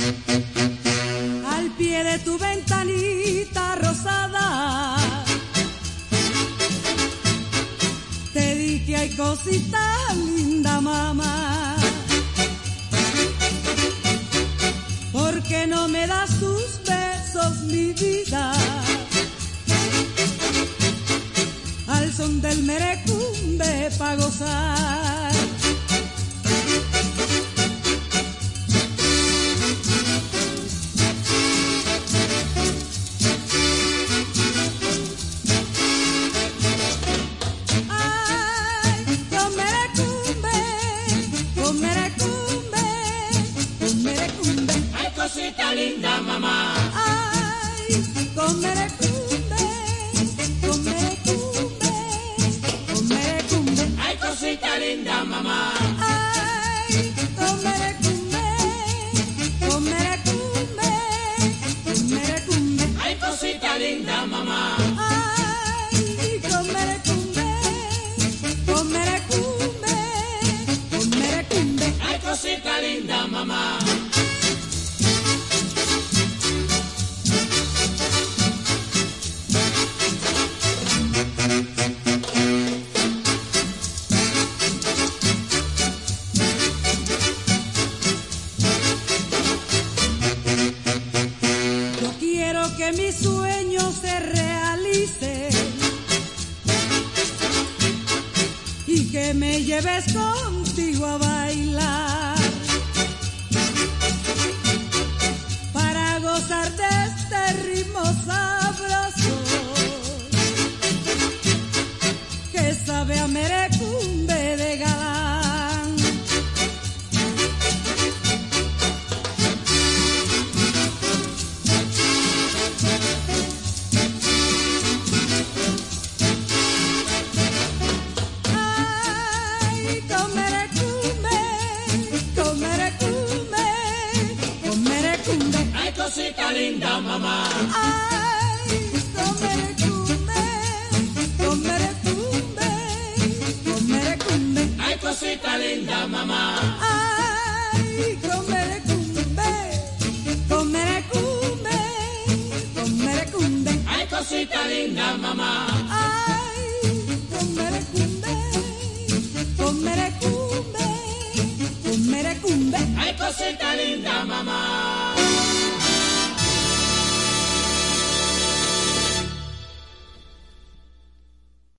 Al pie de tu ventanita rosada te dije hay cosita linda, mamá. ¿Por qué no me das tus besos, mi vida? Al son del merecumbe pa' gozar. Cosita linda, mamá. Ay, con merecumbe, con merecumbe, con merecumbe. Ay, cosita linda, mamá. Ay, con merecumbe, con merecumbe, con merecumbe. Ay, cosita linda, mamá. Ay, con merecumbe, con merecumbe, con merecumbe. Ay, cosita linda, mamá. Que mi sueño se realice y que me lleves contigo a bailar para gozar de este ritmo sabroso que sabe a merecumbe de galán. Cosita linda, mamá. Ay, con merecumbe, con merecumbe, con merecumbe. Ay, cosita linda, mamá. Ay, con merecumbe, con merecumbe, con merecumbe. Ay, cosita linda, mamá. Ay, con merecumbe, con merecumbe, con merecumbe. Ay, cosita linda, mamá.